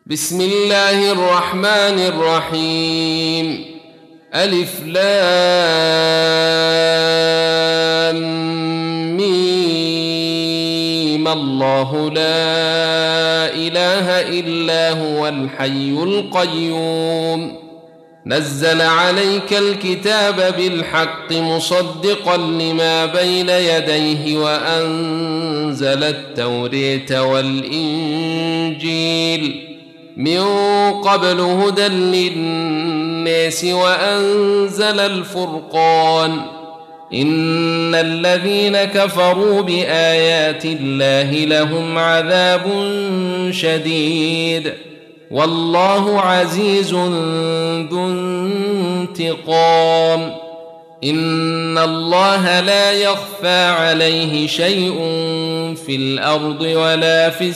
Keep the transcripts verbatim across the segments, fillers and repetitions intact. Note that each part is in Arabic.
بسم الله الرحمن الرحيم. ألف لام ميم. الله لا إله إلا هو الحي القيوم. نزل عليك الكتاب بالحق مصدقا لما بين يديه وأنزل التوراة والإنجيل من قبل هدى للناس وأنزل الفرقان. إن الذين كفروا بآيات الله لهم عذاب شديد والله عزيز ذو انتقام. إن الله لا يخفى عليه شيء في الأرض ولا في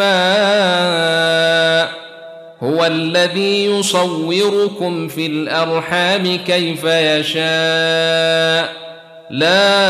السماء. هو الذي يصوركم في الأرحام كيف يشاء. لا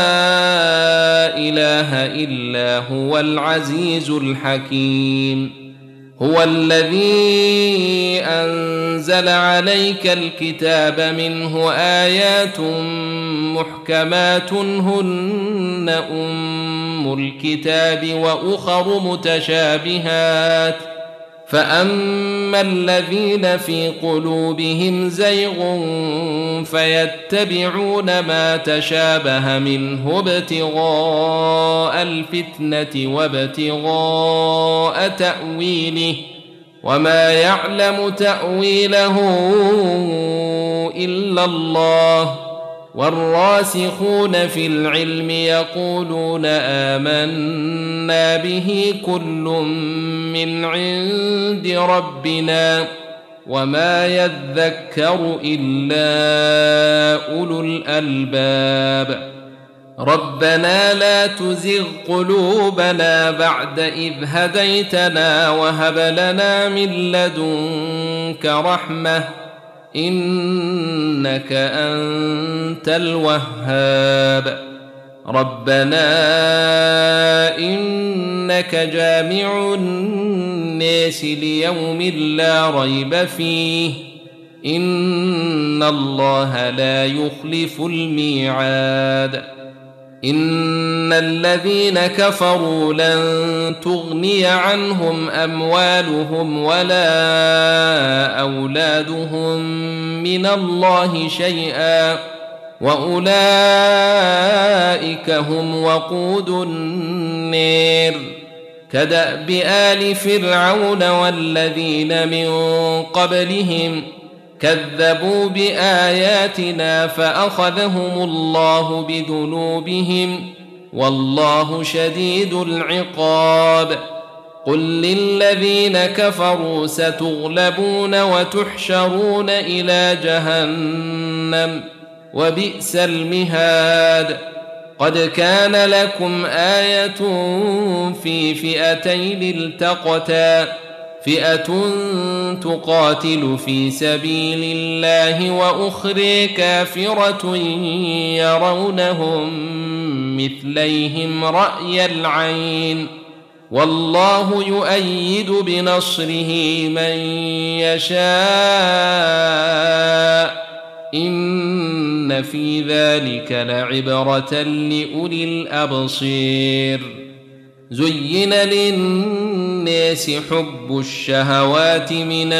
إله إلا هو العزيز الحكيم. هو الذي أنزل عليك الكتاب منه آيات محكمات هن أم الكتاب وأخر متشابهات فأما الذين في قلوبهم زيغ فيتبعون ما تشابه منه ابتغاء الفتنة وابتغاء تأويله وما يعلم تأويله إلا الله. والراسخون في العلم يقولون آمنا به كل من عند ربنا وما يذكر إلا أولو الألباب. ربنا لا تزغ قلوبنا بعد إذ هديتنا وهب لنا من لدنك رحمة إنك أنت الوهاب. ربنا إنك جامع الناس ليوم لا ريب فيه إن الله لا يخلف الميعاد. إن الذين كفروا لن تغني عنهم أموالهم ولا أولادهم من الله شيئا وأولئك هم وقود النار. كدأب آل فرعون والذين من قبلهم كذبوا بآياتنا فأخذهم الله بذنوبهم والله شديد العقاب. قل للذين كفروا ستغلبون وتحشرون إلى جهنم وبئس المهاد. قد كان لكم آية في فئتين التقتا فئة تقاتل في سبيل الله وأخرى كافرة يرونهم مثليهم رأي العين والله يؤيد بنصره من يشاء إن في ذلك لعبرة لأولي الأبصير. زين للناس حب الشهوات من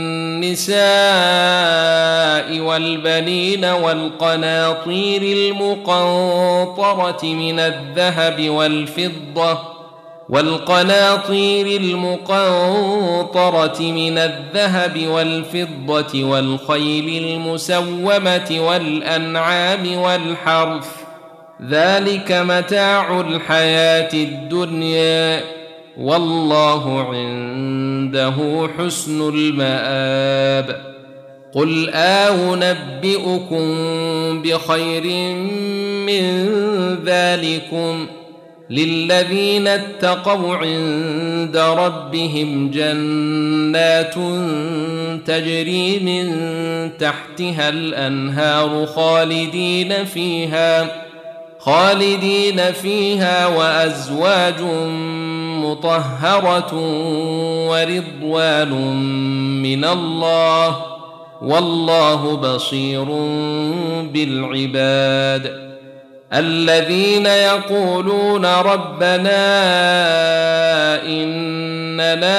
النساء والبنين والقناطير المقنطرة من الذهب والفضة والقناطير المقنطرة من الذهب والفضة والخيل المسومة والأنعام والحرث ذلك متاع الحياة الدنيا والله عنده حسن المآب. قل أنبئكم بخير من ذلكم للذين اتقوا عند ربهم جنات تجري من تحتها الأنهار خالدين فيها خالدين فيها وأزواج مطهرة ورضوان من الله والله بصير بالعباد الذين يقولون ربنا إننا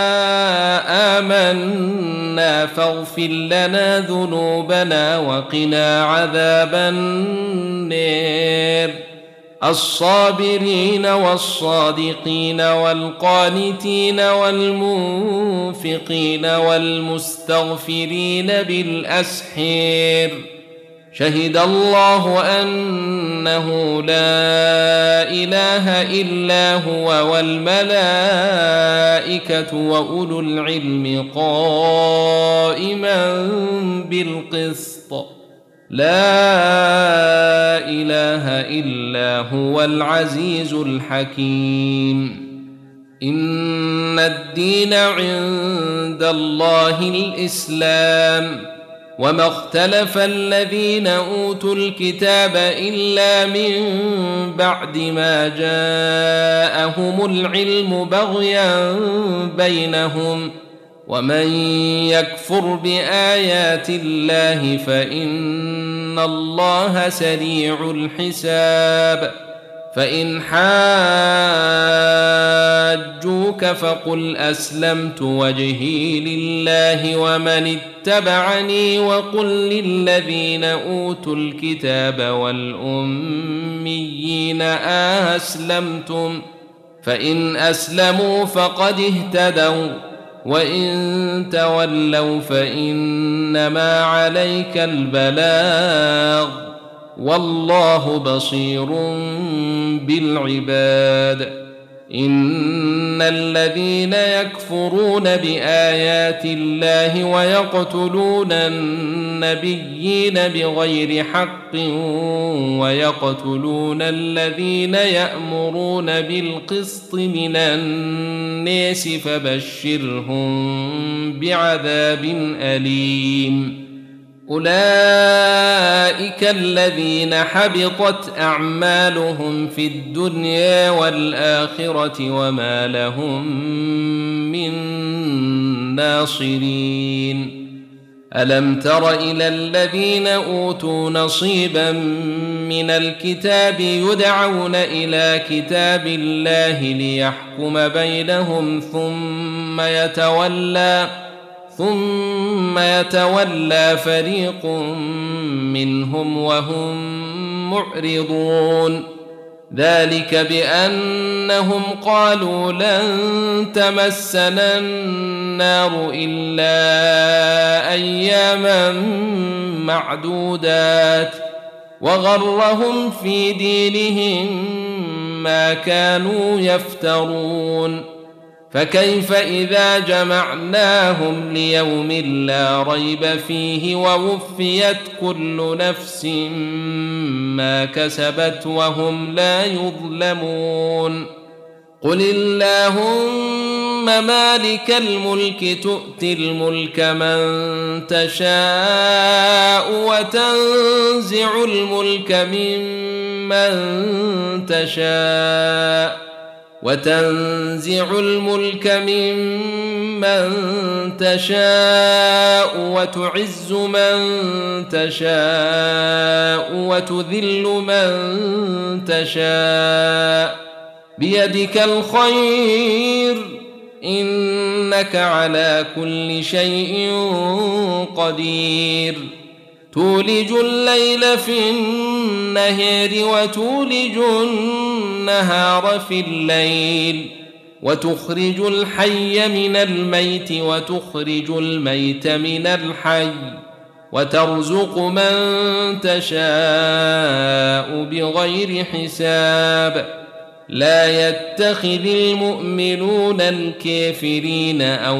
آمنا فاغفر لنا ذنوبنا وقنا عذاب النار الصابرين والصادقين والقانتين والمنفقين والمستغفرين بالأسحار شهد الله أنه لا إله إلا هو والملائكة وأولو العلم قائما بالقسط لا إله إلا هو العزيز الحكيم إن الدين عند الله الإسلام وما اختلف الذين أوتوا الكتاب إلا من بعد ما جاءهم العلم بغيا بينهم ومن يكفر بآيات الله فإن الله سريع الحساب فإن حاجوك فقل أسلمت وجهي لله ومن اتبعني وقل للذين أوتوا الكتاب والأميين أسلمتم فإن أسلموا فقد اهتدوا وإن تولوا فإنما عليك البلاغ والله بصير بالعباد إن الذين يكفرون بآيات الله ويقتلون النبيين بغير حق ويقتلون الذين يأمرون بالقسط من الناس فبشرهم بعذاب أليم أولئك الذين حبطت أعمالهم في الدنيا والآخرة وما لهم من ناصرين ألم تر إلى الذين أوتوا نصيبا من الكتاب يدعون إلى كتاب الله ليحكم بينهم ثم يتولى ثم يتولى فريق منهم وهم معرضون ذلك بأنهم قالوا لن تمسنا النار إلا أياما معدودات وغرهم في دينهم ما كانوا يفترون فكيف إذا جمعناهم ليوم لا ريب فيه ووفيت كل نفس ما كسبت وهم لا يظلمون قل اللهم مالك الملك تؤتي الملك من تشاء وتنزع الملك ممن تشاء وتنزع الملك ممن تشاء وتعز من تشاء وتذل من تشاء بيدك الخير إنك على كل شيء قدير تولج الليل في النهار وتولج النهار في الليل وتخرج الحي من الميت وتخرج الميت من الحي وترزق من تشاء بغير حساب لا يتخذ المؤمنون الكافرين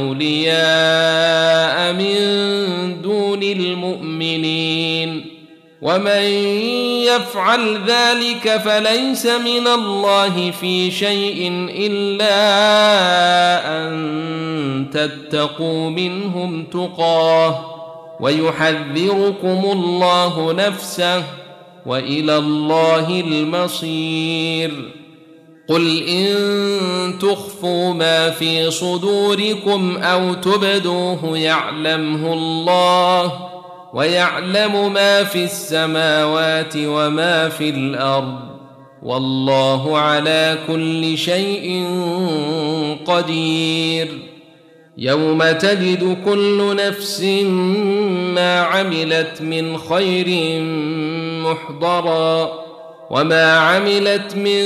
أولياء من دون المؤمنين ومن يفعل ذلك فليس من الله في شيء إلا أن تتقوا منهم تقاه ويحذركم الله نفسه وإلى الله المصير قل إن تخفوا ما في صدوركم أو تبدوه يعلمه الله ويعلم ما في السماوات وما في الأرض والله على كل شيء قدير. يوم تجد كل نفس ما عملت من خير محضرا وما عملت من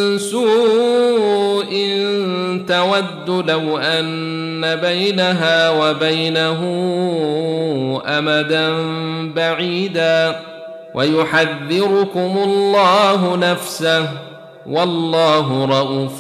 سوء تود لو أن بينها وبينه أمدا بعيدا ويحذركم الله نفسه والله رءوف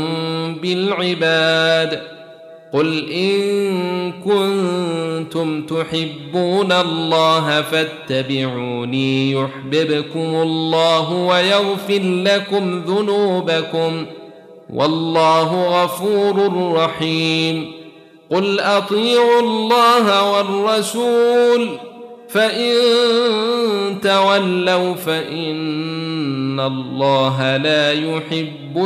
بالعباد. قل إن كنتم تحبون الله فاتبعوني يحببكم الله ويغفر لكم ذنوبكم والله غفور رحيم. قل أطيعوا الله والرسول فإن تولوا فإن الله لا يحب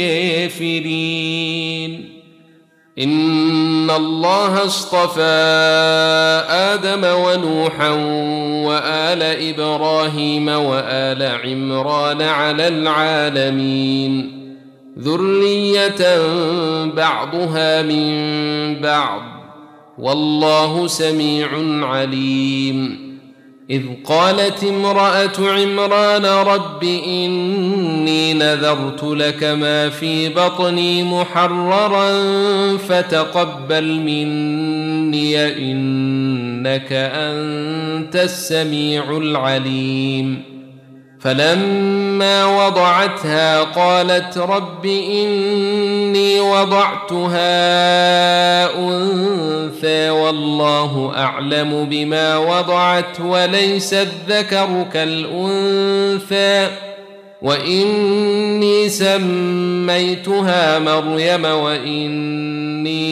الكافرين. إن الله اصطفى آدم ونوحا وآل إبراهيم وآل عمران على العالمين ذرية بعضها من بعض والله سميع عليم. إذ قالت امرأة عمران رب إني نذرت لك ما في بطني محررا فتقبل مني إنك أنت السميع العليم. فلما وضعتها قالت رب إني وضعتها أنثى والله أعلم بما وضعت وليس الذكر كالأنثى وإني سميتها مريم وإني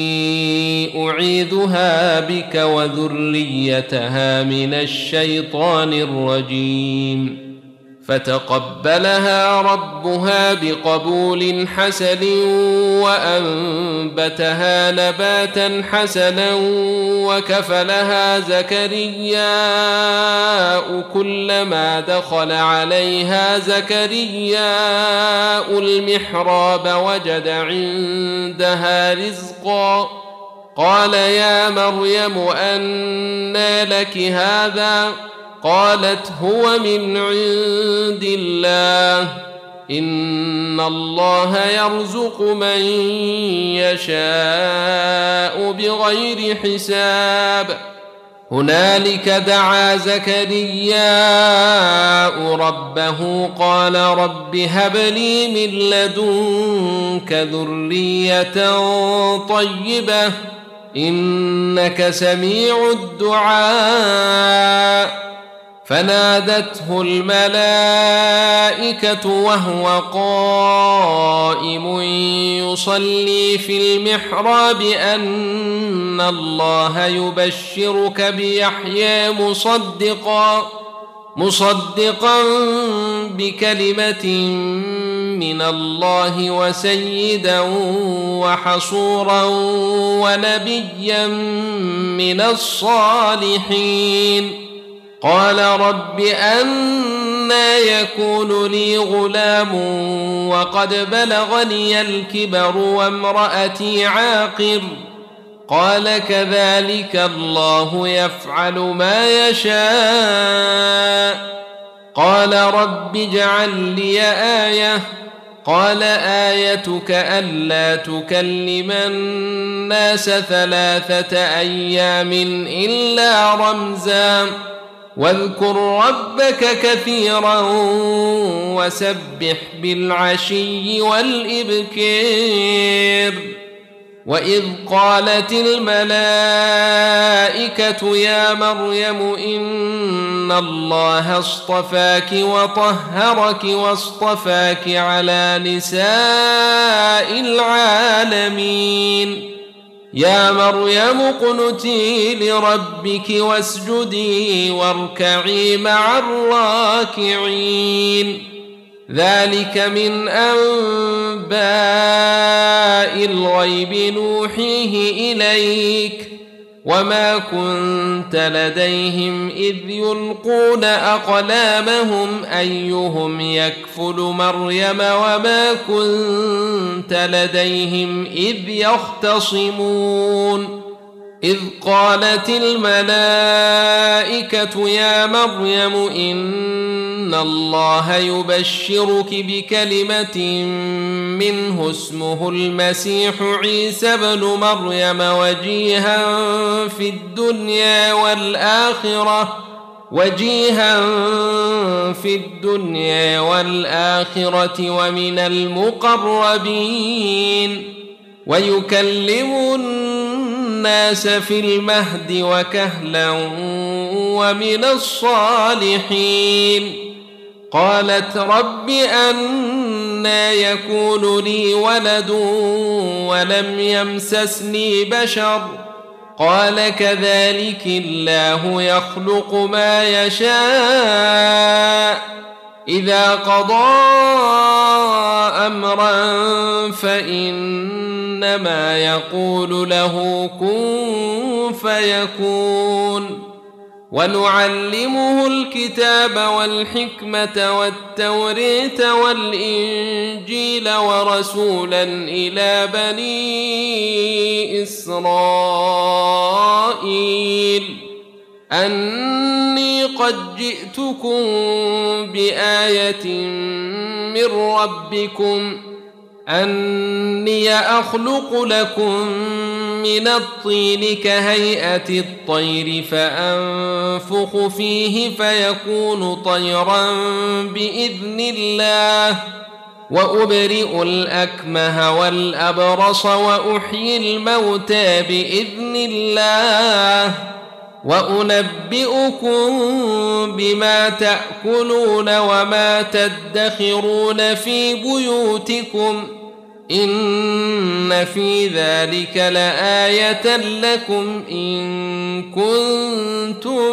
أعيذها بك وذريتها من الشيطان الرجيم. فتقبلها ربها بقبول حسن وأنبتها نباتا حسنا وكفلها زكرياء كلما دخل عليها زكرياء المحراب وجد عندها رزقا قال يا مريم أنى لك هذا قالت هو من عند الله إن الله يرزق من يشاء بغير حساب. هنالك دعا زكرياء ربه قال رب هب لي من لدنك ذرية طيبة إنك سميع الدعاء. فنادته الملائكة وهو قائم يصلي في المحراب أن الله يبشرك بيحيى مصدقا مصدقا بكلمة من الله وسيدا وحصورا ونبيا من الصالحين. قال رب أنى يكون لي غلام وقد بلغني الكبر وامرأتي عاقر قال كذلك الله يفعل ما يشاء. قال رب اجعل لي آية قال آيتك ألا تكلم الناس ثلاثة أيام إلا رمزا واذكر ربك كثيرا وسبح بالعشي والإبكار. وإذ قالت الملائكة يا مريم إن الله اصطفاك وطهرك واصطفاك على نساء العالمين. يا مريم اقنتي لربك واسجدي واركعي مع الراكعين. ذلك من أنباء الغيب نوحيه إليك وما كنت لديهم إذ يلقون أقلامهم أيهم يكفل مريم وما كنت لديهم إذ يختصمون إذ قالت الملائكة يا مريم إن الله يبشرك بكلمة منه اسمه المسيح عيسى بن مريم وجيها في الدنيا والآخرة وجيها في الدنيا والآخرة ومن المقربين ويكلم الناس في المهد وكهلا ومن الصالحين قالت رب أنى يكون لي ولد ولم يمسسني بشر قال كذلك الله يخلق ما يشاء إذا قضى أمرا فإنما يقول له كن فيكون ونعلمه الكتاب والحكمة والتورية والإنجيل ورسولا إلى بني إسرائيل أني قد جئتكم بآية من ربكم أني أخلق لكم من الطين كهيئة الطير فأنفخ فيه فيكون طيرا بإذن الله وأبرئ الأكمه والأبرص وأحيي الموتى بإذن الله وأنبئكم بما تأكلون وما تدخرون في بيوتكم إن في ذلك لآية لكم إن كنتم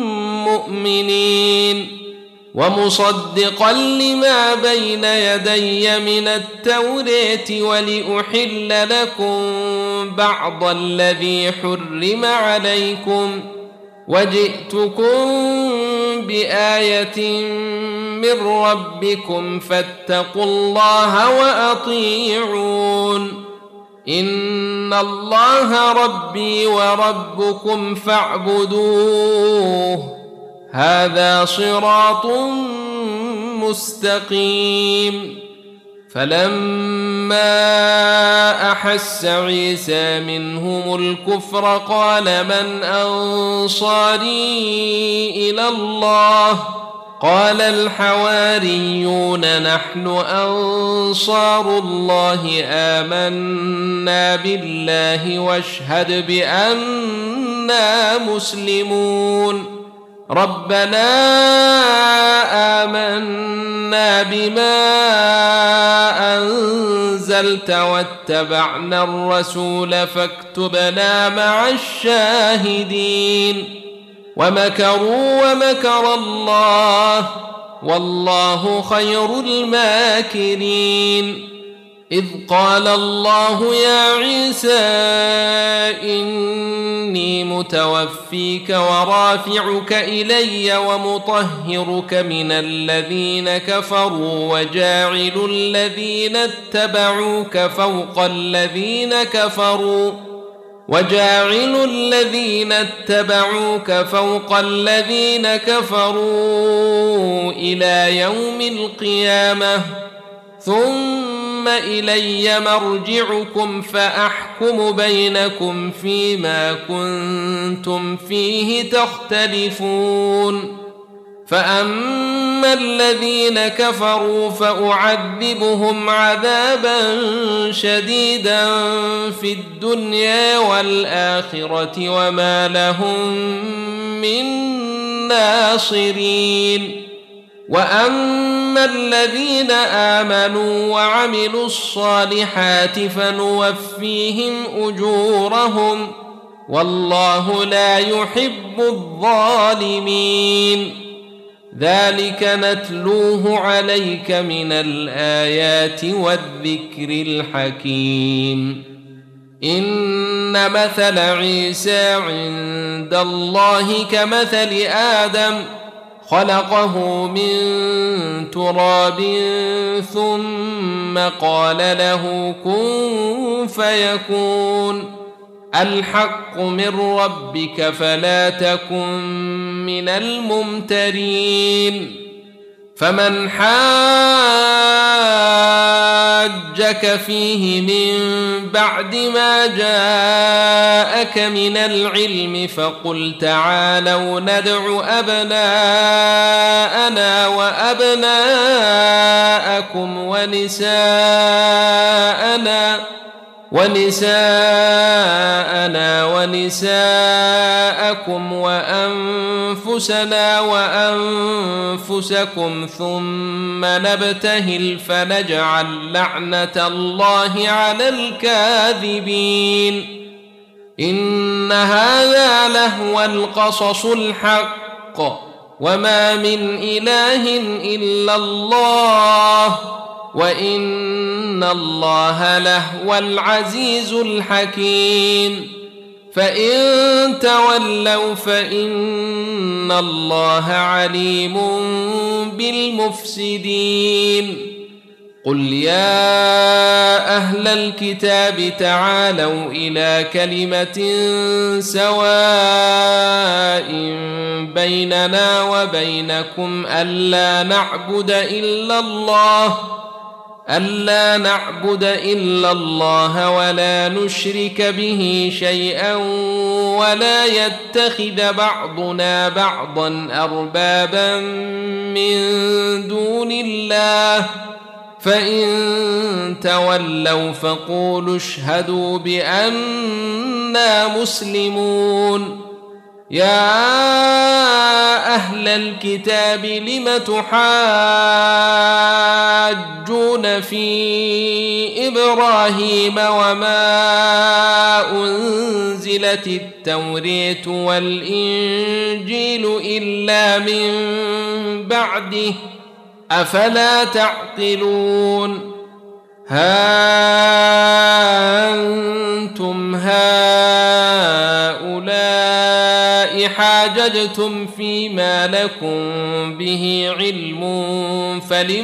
مؤمنين ومصدقا لما بين يدي من التوراة ولأحل لكم بعض الذي حرم عليكم وجئتكم بآية من ربكم فاتقوا الله وأطيعون إن الله ربي وربكم فاعبدوه هذا صراط مستقيم فلما أحس عيسى منهم الكفر قال من أنصاري إلى الله قال الحواريون نحن أنصار الله آمنا بالله واشهد بأننا مسلمون ربنا آمنا بما أنزلت واتبعنا الرسول فاكتبنا مع الشاهدين ومكروا ومكر الله والله خير الماكرين إذ قال الله يا عيسى إني متوفيك ورافعك إلي ومطهرك من الذين كفروا وجاعل الذين اتبعوك فوق الذين كفروا وجاعل الذين اتبعوك فوق الذين كفروا إلى يوم القيامة ثم إلي مرجعكم فأحكم بينكم فيما كنتم فيه تختلفون فأما الذين كفروا فأعذبهم عذابا شديدا في الدنيا والآخرة وما لهم من ناصرين وأما الذين آمنوا وعملوا الصالحات فنوفيهم أجورهم والله لا يحب الظالمين ذلك نتلوه عليك من الآيات والذكر الحكيم. إن مثل عيسى عند الله كمثل آدم خلقه من تراب ثم قال له كن فيكون. الحق من ربك فلا تكن من الممترين. فمن حاجك فيه من بعد ما جاءك من العلم فقل تعالوا ندع أبناءنا وأبناءكم ونساءنا ونساءنا ونساءكم وأنفسنا وأنفسكم ثم نبتهل فنجعل لعنة الله على الكاذبين. إن هذا لهو القصص الحق وما من إله إلا الله وإن الله لهو العزيز الحكيم. فإن تولوا فإن الله عليم بالمفسدين. قل يا أهل الكتاب تعالوا إلى كلمة سواء بيننا وبينكم ألا نعبد إلا الله ألا نعبد إلا الله ولا نشرك به شيئا ولا يتخذ بعضنا بعضا أربابا من دون الله. فإن تولوا فقولوا اشهدوا بأننا مسلمون. يا أهل الكتاب لم تحاجون في إبراهيم وما أنزلت التوراة والإنجيل إلا من بعده أفلا تعقلون. ها أنتم هؤلاء حاججتم فيما لكم به علم فلم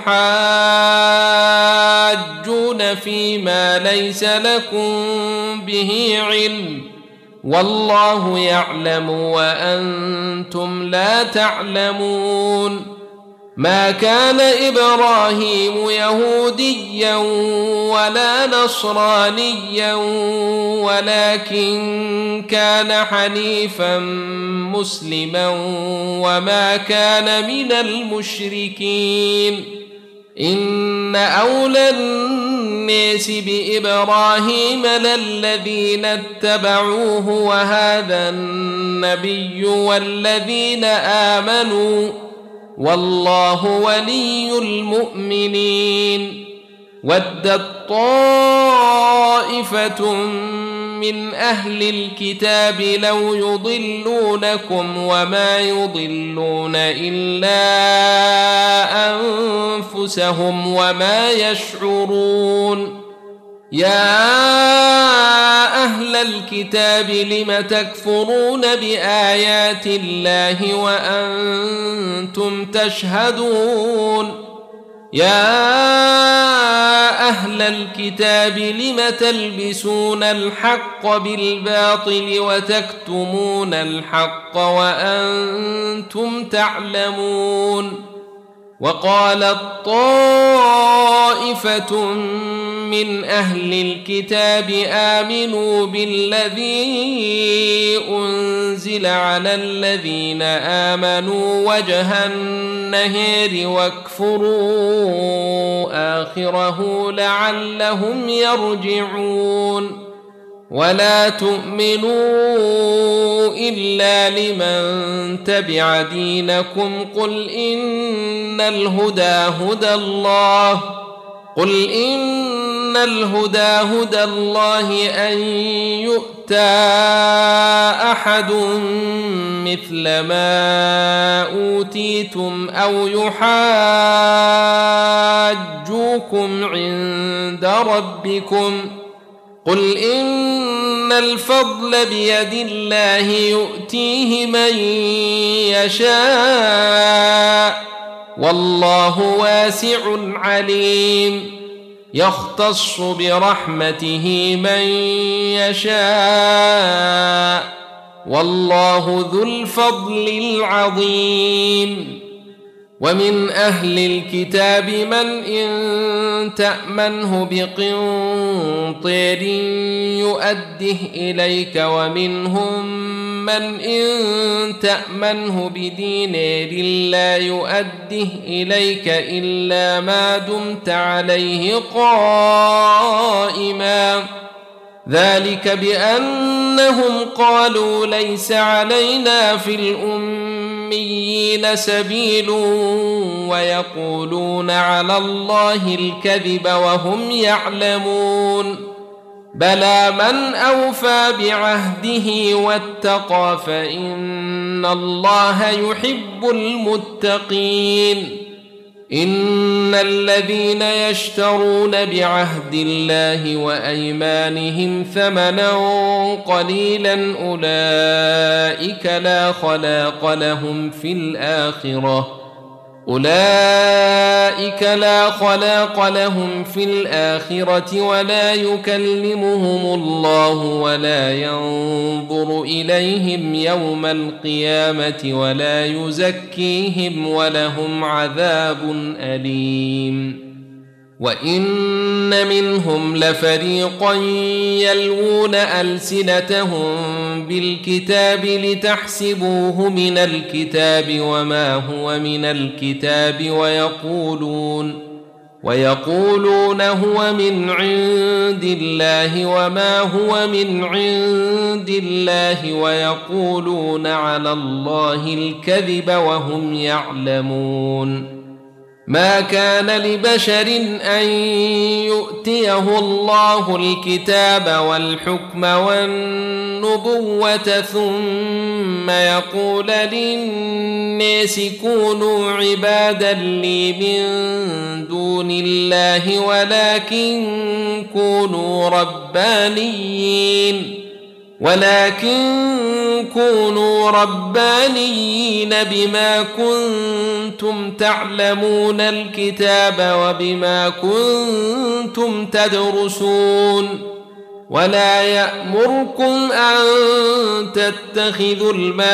تحاجون فيما ليس لكم به علم والله يعلم وأنتم لا تعلمون. ما كان إبراهيم يهوديا ولا نصرانيا ولكن كان حنيفا مسلما وما كان من المشركين. إن أولى الناس بإبراهيم للذين اتبعوه وهذا النبي والذين آمنوا والله ولي المؤمنين. ودت طائفة من أهل الكتاب لو يضلونكم وما يضلون إلا أنفسهم وما يشعرون. يا أهل الكتاب لم تكفرون بآيات الله وأنتم تشهدون. يا أهل الكتاب لم تلبسون الحق بالباطل وتكتمون الحق وأنتم تعلمون. وقالت طائفة من أهل الكتاب آمنوا بالذي أنزل على الذين آمنوا وجه النهار واكفروا آخره لعلهم يرجعون. ولا تؤمنوا إلا لمن تبع دينكم قل إن الهدى هدى الله قل إن الهدى هدى الله أن يؤتى أحد مثل ما أوتيتم أو يحاجوكم عند ربكم قل إن الفضل بيد الله يؤتيه من يشاء والله واسع عليم يختص برحمته من يشاء والله ذو الفضل العظيم ومن أهل الكتاب من إن تأمنه بقنطير يؤده إليك ومنهم من إن تأمنه بدينار لا يؤده إليك إلا ما دمت عليه قائما ذلك بأنهم قالوا ليس علينا في الأميين سبيل ويقولون على الله الكذب وهم يعلمون بلى من أوفى بعهده واتقى فإن الله يحب المتقين إن الذين يشترون بعهد الله وأيمانهم ثمنا قليلا أولئك لا خلاق لهم في الآخرة أولئك لا خلاق لهم في الآخرة ولا يكلمهم الله ولا ينظر إليهم يوم القيامة ولا يزكيهم ولهم عذاب أليم وإن منهم لفريقا يلوون ألسنتهم بالكتاب لتحسبوه من الكتاب وما هو من الكتاب ويقولون ويقولون هو من عند الله وما هو من عند الله ويقولون على الله الكذب وهم يعلمون ما كان لبشر أن يؤتيه الله الكتاب والحكم والنبوة ثم يقول للناس كونوا عبادا لي من دون الله ولكن كونوا ربانيين ولكن كونوا ربانيين بما كنتم تعلمون الكتاب وبما كنتم تدرسون ولا يأمركم أن تتخذوا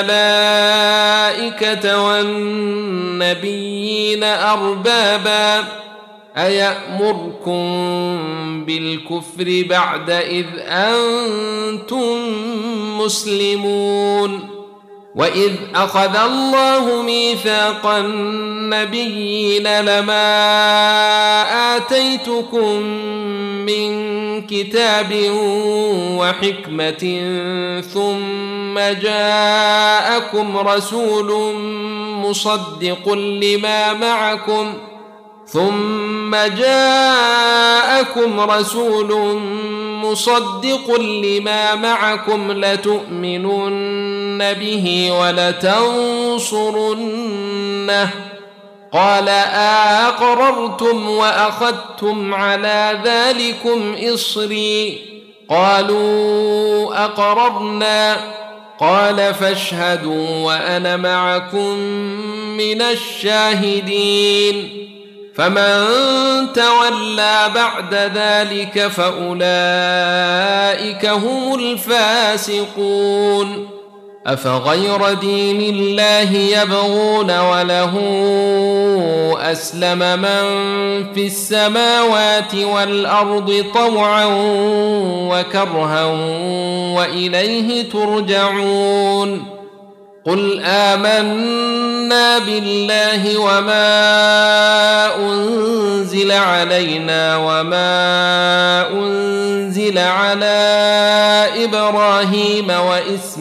الملائكة والنبيين أربابا أيأمركم بالكفر بعد إذ أنتم مسلمون وإذ أخذ الله ميثاق النبيين لما آتيتكم من كتاب وحكمة ثم جاءكم رسول مصدق لما معكم ثم جاءكم رسول مصدق لما معكم لتؤمنن به ولتنصرنه قال أأقررتم وأخذتم على ذلكم إصري قالوا أقررنا قال فاشهدوا وأنا معكم من الشاهدين فمن تولى بعد ذلك فأولئك هم الفاسقون أفغير دين الله يبغون وله أسلم من في السماوات والأرض طوعا وكرها وإليه ترجعون قل آمنا بالله وما أنزل علينا وما أنزل على إبراهيم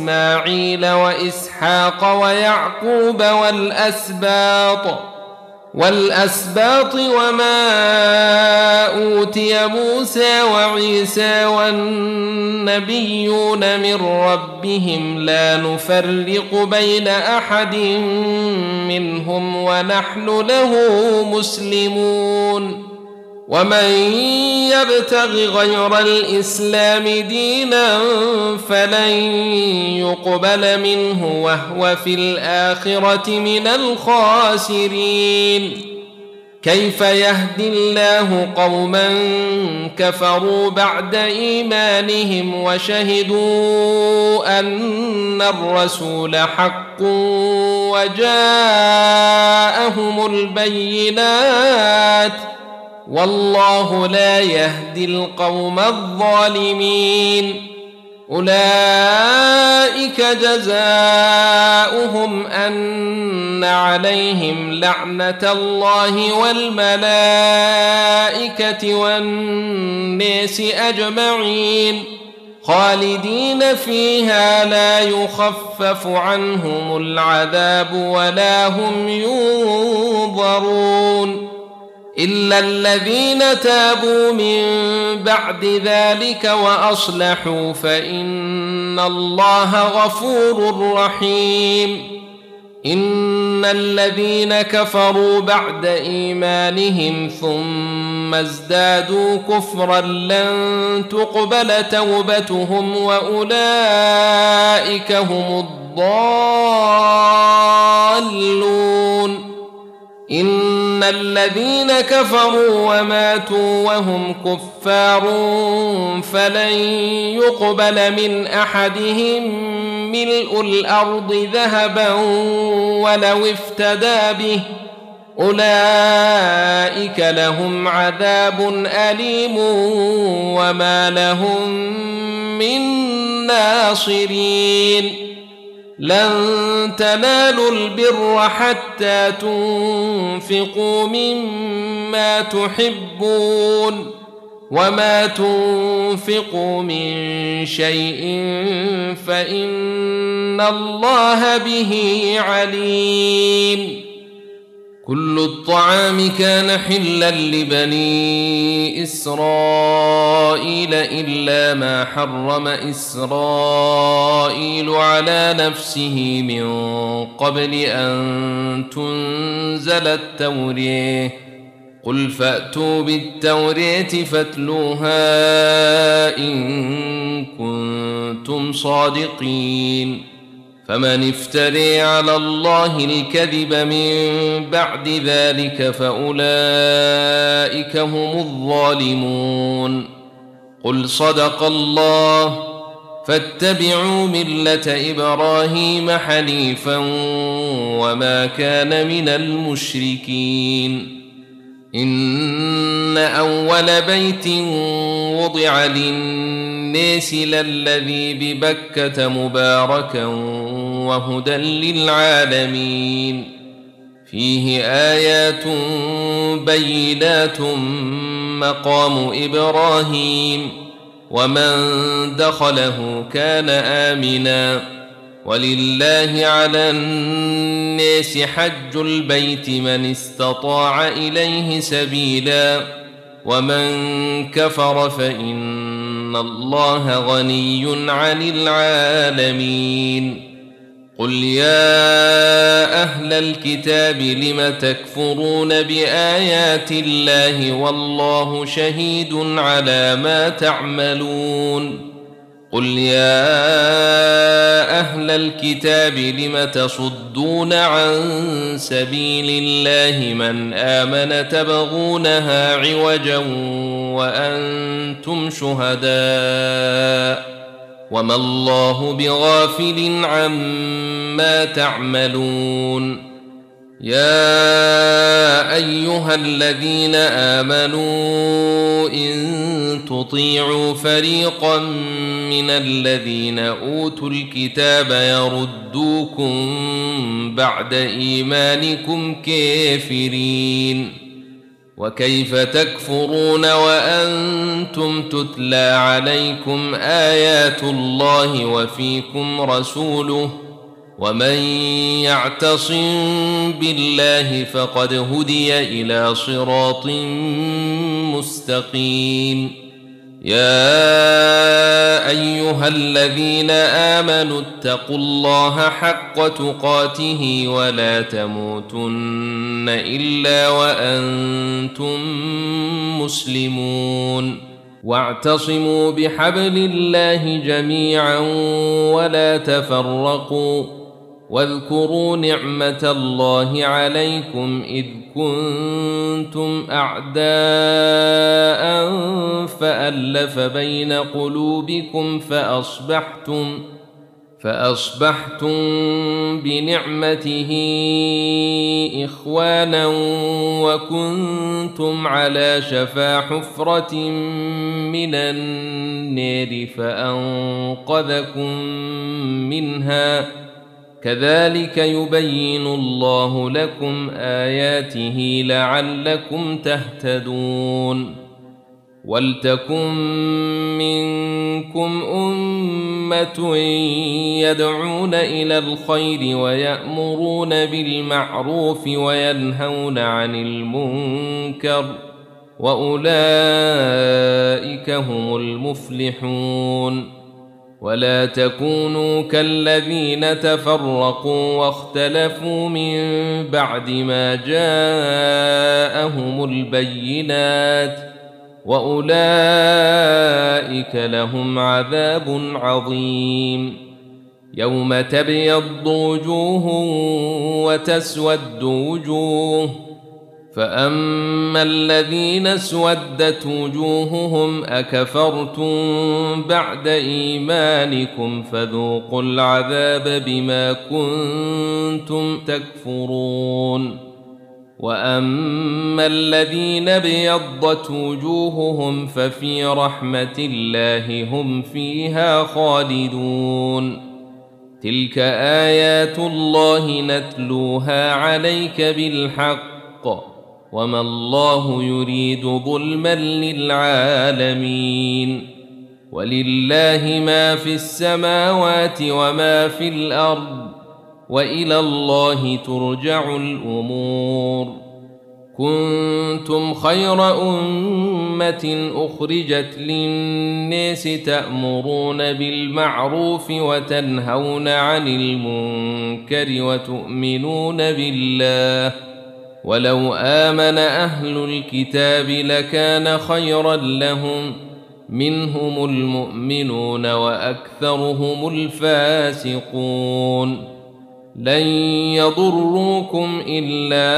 وإسماعيل وإسحاق ويعقوب والأسباط والأسباط وما أوتي موسى وعيسى والنبيون من ربهم لا نفرق بين أحد منهم ونحن له مسلمون ومن يبتغ غير الإسلام دينا فلن يقبل منه وهو في الآخرة من الخاسرين كيف يهدي الله قوما كفروا بعد إيمانهم وشهدوا أن الرسول حق وجاءهم البينات والله لا يهدي القوم الظالمين أولئك جزاؤهم أن عليهم لعنة الله والملائكة والناس أجمعين خالدين فيها لا يخفف عنهم العذاب ولا هم ينظرون إلا الذين تابوا من بعد ذلك وأصلحوا فإن الله غفور رحيم إن الذين كفروا بعد إيمانهم ثم ازدادوا كفرا لن تقبل توبتهم وأولئك هم الضالون إن الذين كفروا وماتوا وهم كفار فلن يقبل من أحدهم ملء الأرض ذهبا ولو افتدى به أولئك لهم عذاب أليم وما لهم من ناصرين لن تنالوا البر حتى تنفقوا مما تحبون وما تنفقوا من شيء فإن الله به عليم كل الطعام كان حلا لبني إسرائيل إلا ما حرم إسرائيل على نفسه من قبل أن تنزل التوراة قل فأتوا بالتوراة فاتلوها إن كنتم صادقين فمن افتري على الله الكذب من بعد ذلك فأولئك هم الظالمون قل صدق الله فاتبعوا ملة إبراهيم حنيفا وما كان من المشركين إن أول بيت وضع للناس للذي ببكة مباركا وهدى للعالمين فيه آيات بينات مقام إبراهيم ومن دخله كان آمنا ولله على الناس حج البيت من استطاع إليه سبيلا ومن كفر فإن الله غني عن العالمين قل يا أهل الكتاب لم تكفرون بآيات الله والله شهيد على ما تعملون قل يا أهل الكتاب لم تصدون عن سبيل الله من آمن تبغونها عوجا وأنتم شهداء وما الله بغافل عما تعملون يا أيها الذين آمنوا إن تطيعوا فريقا من الذين أوتوا الكتاب يردوكم بعد إيمانكم كافرين وكيف تكفرون وأنتم تتلى عليكم آيات الله وفيكم رسوله ومن يعتصم بالله فقد هدي إلى صراط مستقيم. يا أيها الذين آمنوا اتقوا الله حق تقاته ولا تموتن إلا وأنتم مسلمون. واعتصموا بحبل الله جميعا ولا تفرقوا، واذكروا نعمة الله عليكم إذ كنتم أعداء فألف بين قلوبكم فأصبحتم فأصبحتم بنعمته إخوانا وكنتم على شفا حفرة من النار فأنقذكم منها. كذلك يبين الله لكم آياته لعلكم تهتدون. ولتكن منكم أمة يدعون إلى الخير ويأمرون بالمعروف وينهون عن المنكر، وأولئك هم المفلحون. ولا تكونوا كالذين تفرقوا واختلفوا من بعد ما جاءهم البينات، وأولئك لهم عذاب عظيم. يوم تبيض وجوه وتسود وجوه، فأما الذين اسودت وجوههم أكفرتم بعد إيمانكم فذوقوا العذاب بما كنتم تكفرون. وأما الذين ابيضت وجوههم ففي رحمة الله هم فيها خالدون. تلك آيات الله نتلوها عليك بالحق، وما الله يريد ظلما للعالمين. ولله ما في السماوات وما في الأرض، وإلى الله ترجع الأمور. كنتم خير أمة أخرجت للناس تأمرون بالمعروف وتنهون عن المنكر وتؤمنون بالله. ولو آمن أهل الكتاب لكان خيرا لهم، منهم المؤمنون وأكثرهم الفاسقون. لن يضروكم إلا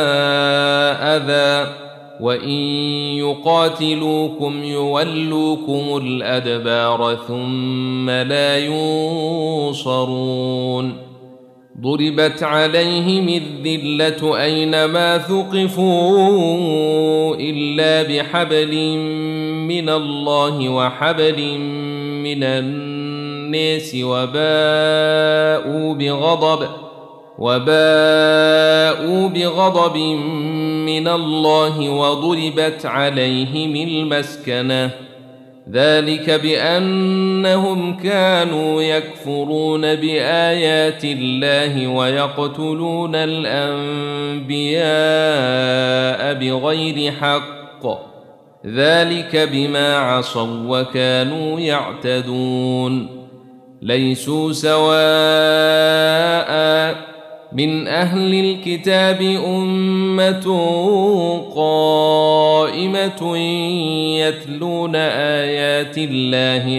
أذى، وإن يقاتلوكم يولوكم الأدبار ثم لا ينصرون. ضربت عليهم الذلة أينما ثقفوا إلا بحبل من الله وحبل من الناس وباءوا بغضب وباءوا بغضب من الله وضربت عليهم المسكنة. ذلك بأنهم كانوا يكفرون بآيات الله ويقتلون الأنبياء بغير حق، ذلك بما عصوا وكانوا يعتدون. ليسوا سواء من أهل الكتاب أمة قائمة يتلون آيات الله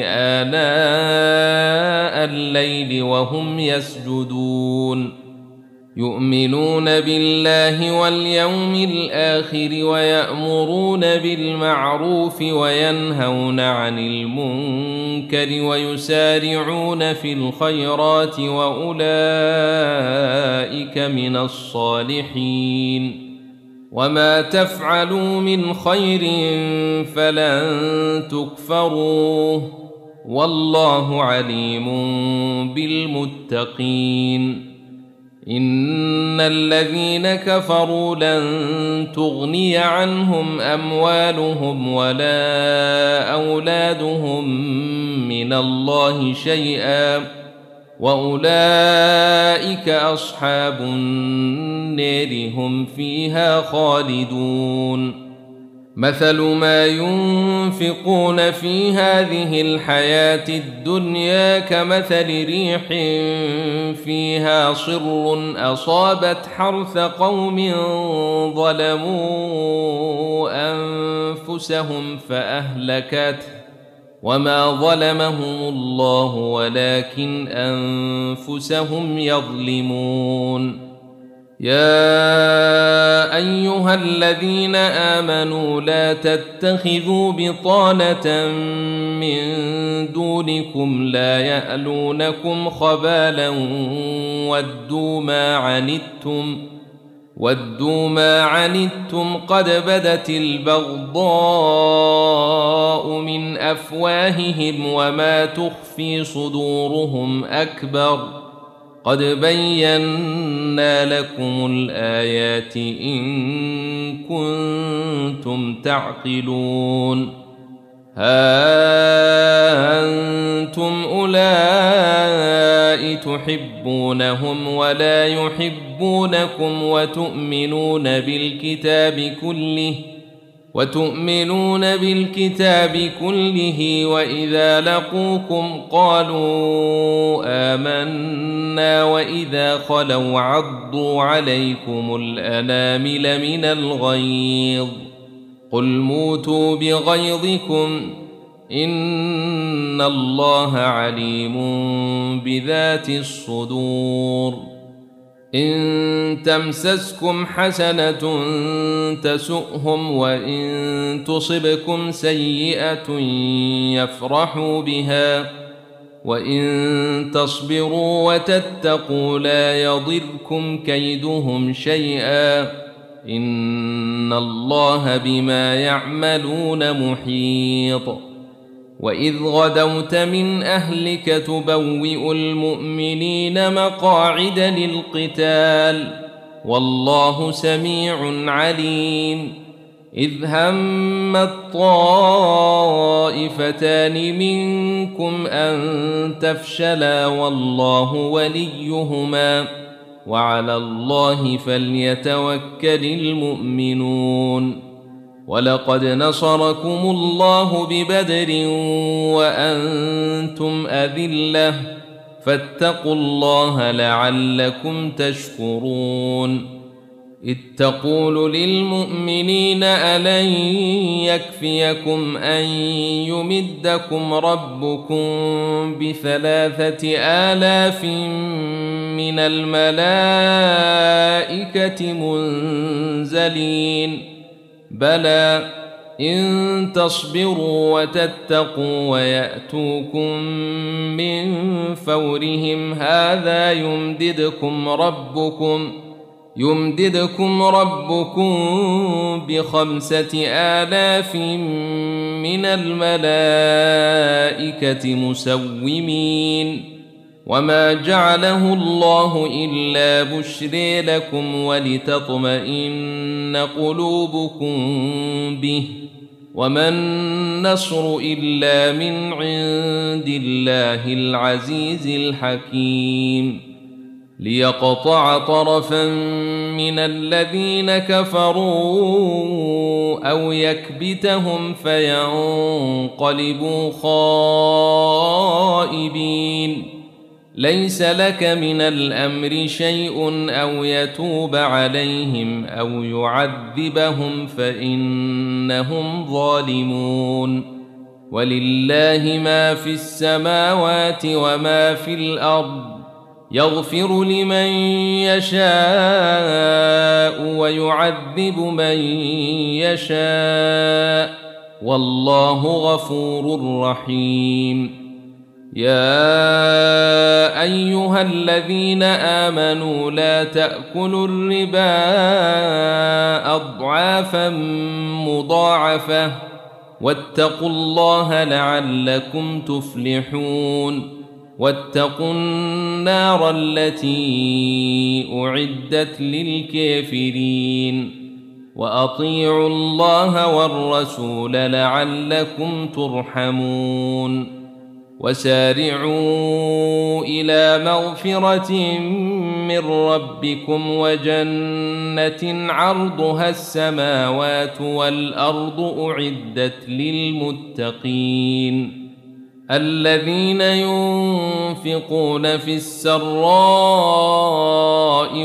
آناء الليل وهم يسجدون، يؤمنون بالله واليوم الآخر ويأمرون بالمعروف وينهون عن المنكر ويسارعون في الخيرات وأولئك من الصالحين. وما تفعلوا من خير فلن تكفروه، والله عليم بالمتقين. إن الذين كفروا لن تغني عنهم أموالهم ولا أولادهم من الله شيئا، وأولئك أصحاب النار هم فيها خالدون مثل ما ينفقون في هذه الحياة الدنيا كمثل ريح فيها صر أصابت حرث قوم ظلموا أنفسهم فأهلكته وما ظلمهم الله ولكن أنفسهم يظلمون يا أيها الذين آمنوا لا تتخذوا بطانة من دونكم لا يألونكم خبالا ودوا ما عنتم ودوا ما عنتم قد بدت البغضاء من أفواههم وما تخفي صدورهم أكبر قد بينا لكم الآيات إن كنتم تعقلون ها أنتم أولئك تحبونهم ولا يحبونكم وتؤمنون بالكتاب كله وتؤمنون بالكتاب كله وإذا لقوكم قالوا آمنا وإذا خلوا عضوا عليكم الأنامل من الغيظ قل موتوا بغيظكم إن الله عليم بذات الصدور إن تمسسكم حسنة تسؤهم وإن تصبكم سيئة يفرحوا بها وإن تصبروا وتتقوا لا يضركم كيدهم شيئا إن الله بما يعملون محيط وإذ غدوت من أهلك تبوئ المؤمنين مقاعد للقتال والله سميع عليم إذ هم الطائفتان منكم أن تفشلا والله وليهما وعلى الله فليتوكل المؤمنون ولقد نصركم الله ببدر وأنتم أذلة فاتقوا الله لعلكم تشكرون إذ تقول للمؤمنين ألن يكفيكم أن يمدكم ربكم بثلاثة آلاف من الملائكة منزلين بلى إن تصبروا وتتقوا ويأتوكم من فورهم هذا يمددكم ربكم يمددكم ربكم بخمسة آلاف من الملائكة مسومين وما جعله الله إلا بشرى لكم ولتطمئن قلوبكم به وما النصر إلا من عند الله العزيز الحكيم ليقطع طرفا من الذين كفروا أو يكبتهم فينقلبوا خائبين ليس لك من الأمر شيء أو يتوب عليهم أو يعذبهم فإنهم ظالمون ولله ما في السماوات وما في الأرض يغفر لمن يشاء ويعذب من يشاء والله غفور رحيم يا أيها الذين آمنوا لا تأكلوا الربا أضعافا مضاعفة واتقوا الله لعلكم تفلحون واتقوا النار التي أعدت للكافرين وأطيعوا الله والرسول لعلكم ترحمون وسارعوا إلى مغفرة من ربكم وجنة عرضها السماوات والأرض أعدت للمتقين الذين ينفقون في السراء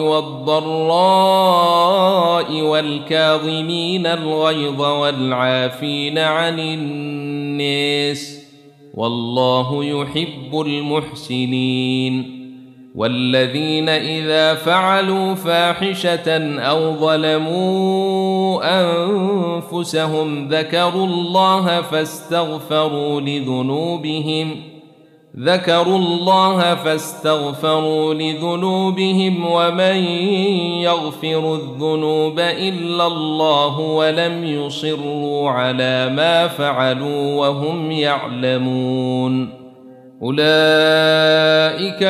والضراء والكاظمين الغيظ والعافين عن الناس والله يحب المحسنين والذين إذا فعلوا فاحشة أو ظلموا أنفسهم ذكروا الله فاستغفروا لذنوبهم ذكروا الله فاستغفروا لذنوبهم ومن يغفر الذنوب إلا الله ولم يصروا على ما فعلوا وهم يعلمون أولئك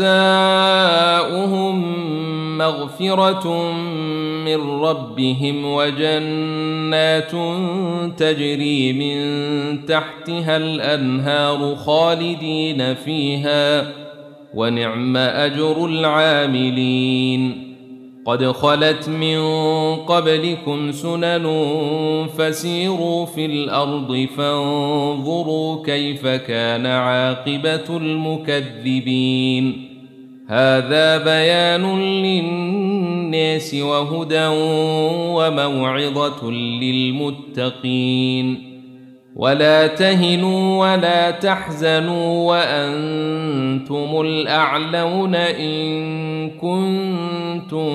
جزاؤهم مغفرة من ربهم وجنات تجري من تحتها الأنهار خالدين فيها ونعم أجر العاملين قد خلت من قبلكم سنن فسيروا في الأرض فانظروا كيف كان عاقبة المكذبين هذا بيان للناس وهدى وموعظة للمتقين ولا تهنوا ولا تحزنوا وأنتم الأعلون إن كنتم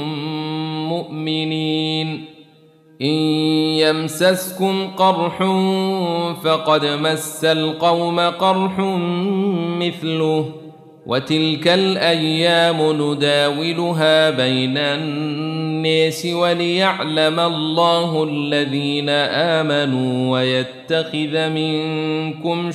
مؤمنين إن يمسسكم قرح فقد مس القوم قرح مثله وتلك الأيام نداولها بين الناس وليعلم الله الذين آمنوا ويتخذ منكم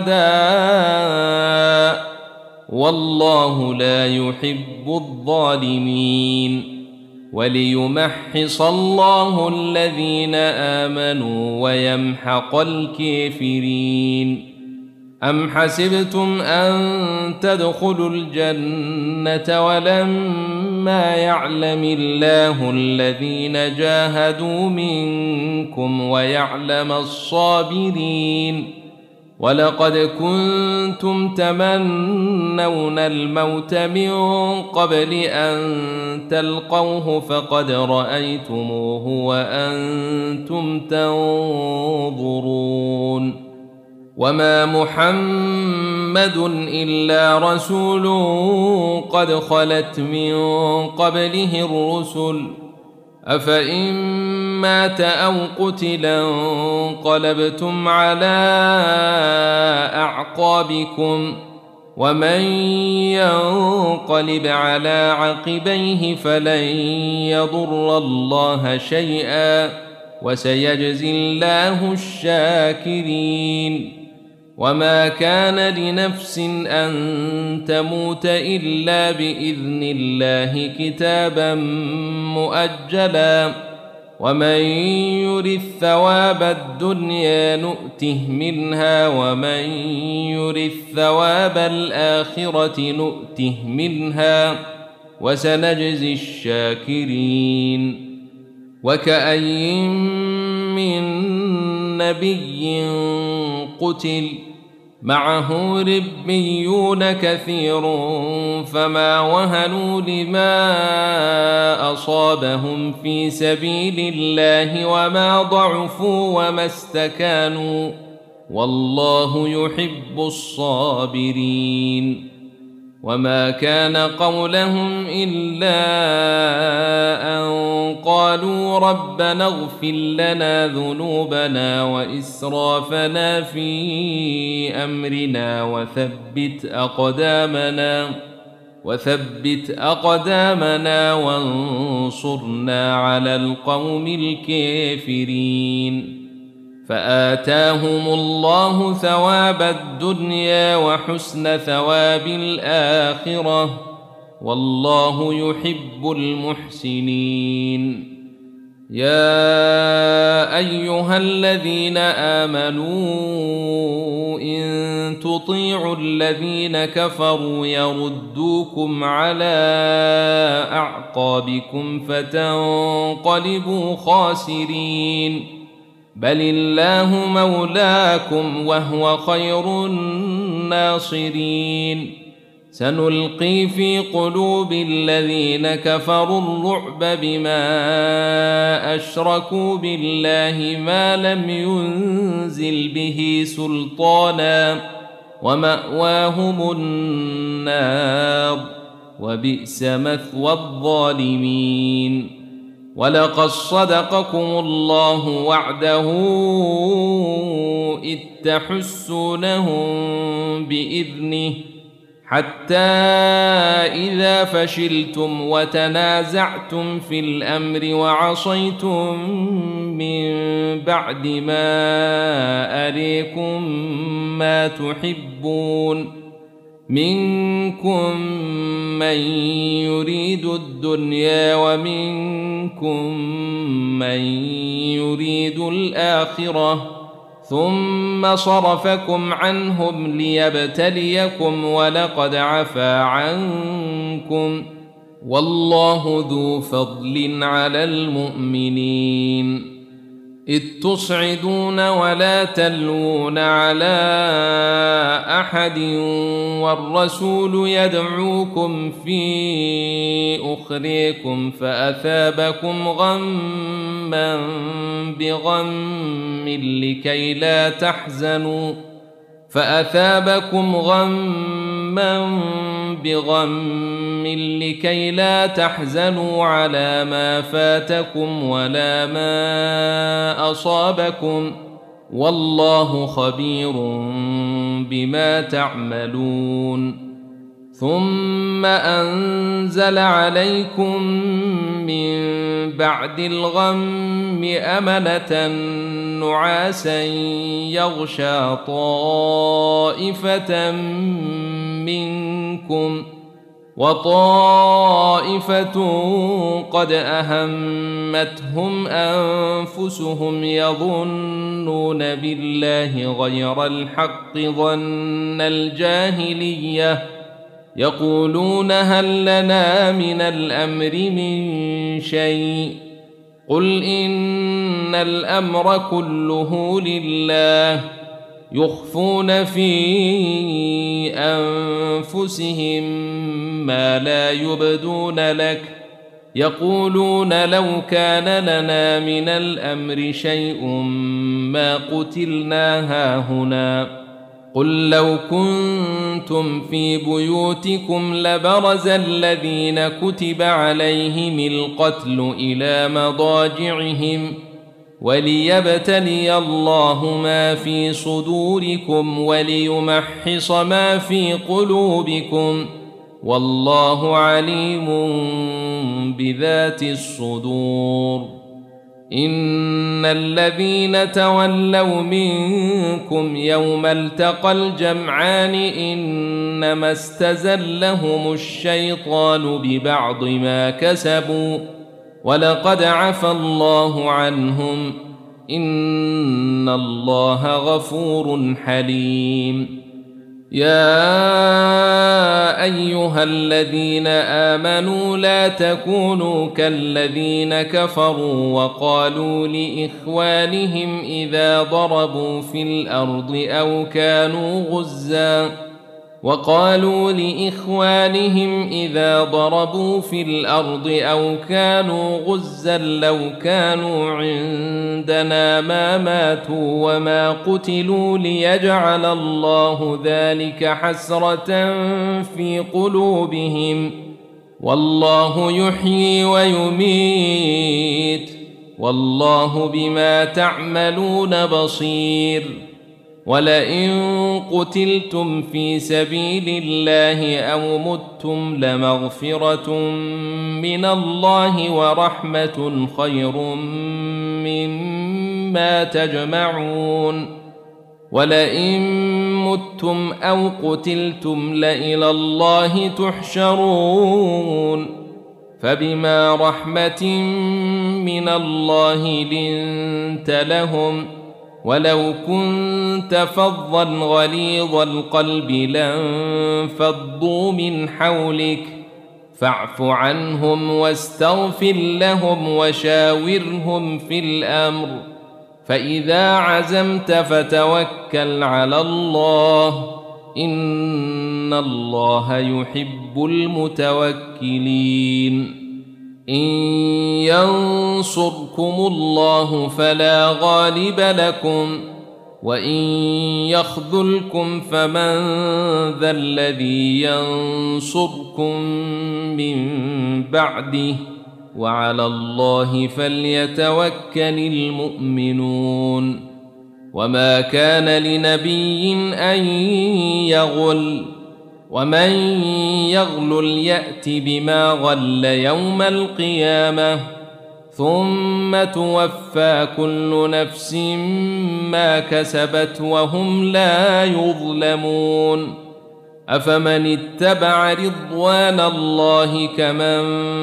شهداء والله لا يحب الظالمين وليمحص الله الذين آمنوا ويمحق الكافرين أم حسبتم أن تدخلوا الجنة ولما يعلم الله الذين جاهدوا منكم ويعلم الصابرين ولقد كنتم تمنون الموت من قبل أن تلقوه فقد رأيتموه وأنتم تنظرون وما محمد إلا رسول قد خلت من قبله الرسل أفإن مات أو قتلا انقلبتم على أعقابكم ومن ينقلب على عقبيه فلن يضر الله شيئا وسيجزي الله الشاكرين وما كان لنفس أن تموت إلا بإذن الله كتابا مؤجلا ومن يرد ثواب الدنيا نؤته منها ومن يرد ثواب الآخرة نؤته منها وسنجزي الشاكرين وكأين من نبي قتل معه ربيون كثير فما وهنوا لما أصابهم في سبيل الله وما ضعفوا وما استكانوا والله يحب الصابرين وما كان قولهم إلا أن قالوا ربنا اغفر لنا ذنوبنا وإسرافنا في أمرنا وثبت أقدامنا وثبت أقدامنا وانصرنا على القوم الكافرين فآتاهم الله ثواب الدنيا وحسن ثواب الآخرة والله يحب المحسنين يا أيها الذين آمنوا إن تطيعوا الذين كفروا يردوكم على أعقابكم فتنقلبوا خاسرين بل الله مولاكم وهو خير الناصرين سنلقي في قلوب الذين كفروا الرعب بما أشركوا بالله ما لم ينزل به سلطانا ومأواهم النار وبئس مثوى الظالمين ولقد صدقكم الله وعده إذ تحسونهم بإذنه حتى إذا فشلتم وتنازعتم في الأمر وعصيتم من بعد ما أريكم ما تحبون منكم من يريد الدنيا ومنكم من يريد الآخرة ثم صرفكم عنهم ليبتليكم ولقد عفا عنكم والله ذو فضل على المؤمنين إذ تصعدون ولا تلوون على أحد والرسول يدعوكم في أخريكم فأثابكم غما بغم لكي لا تحزنوا فأثابكم غما بغم لكي لا تحزنوا على ما فاتكم ولا ما أصابكم والله خبير بما تعملون ثم أنزل عليكم من بعد الغم أمنة نعاسا يغشى طائفة منكم وطائفة قد أهمتهم أنفسهم يظنون بالله غير الحق ظن الجاهلية يقولون هل لنا من الأمر من شيء قل إن الأمر كله لله يخفون في أنفسهم ما لا يبدون لك يقولون لو كان لنا من الأمر شيء ما قتلنا هاهنا قل لو كنتم في بيوتكم لبرز الذين كتب عليهم القتل إلى مضاجعهم وليبتلي الله ما في صدوركم وليمحص ما في قلوبكم والله عليم بذات الصدور إن الذين تولوا منكم يوم التقى الجمعان إنما استزلهم الشيطان ببعض ما كسبوا ولقد عفى الله عنهم إن الله غفور حليم يا أيها الذين آمنوا لا تكونوا كالذين كفروا وقالوا لإخوانهم إذا ضربوا في الأرض أو كانوا غزاً وقالوا لإخوانهم إذا ضربوا في الأرض أو كانوا غزا لو كانوا عندنا ما ماتوا وما قتلوا ليجعل الله ذلك حسرة في قلوبهم والله يحيي ويميت والله بما تعملون بصير ولئن قتلتم في سبيل الله أو متم لمغفرة من الله ورحمة خير مما تجمعون ولئن متم أو قتلتم لإلى الله تحشرون فبما رحمة من الله لنت لهم، ولو كنت فظا غليظ القلب لانفضوا من حولك، فاعف عنهم واستغفر لهم وشاورهم في الأمر، فإذا عزمت فتوكل على الله، إن الله يحب المتوكلين. إن ينصركم الله فلا غالب لكم، وإن يخذلكم فمن ذا الذي ينصركم من بعده، وعلى الله فليتوكل المؤمنون. وما كان لنبي أن يغل، ومن يغلل يأت بما غل يوم القيامة، ثم توفى كل نفس ما كسبت وهم لا يظلمون. أفمن اتبع رضوان الله كمن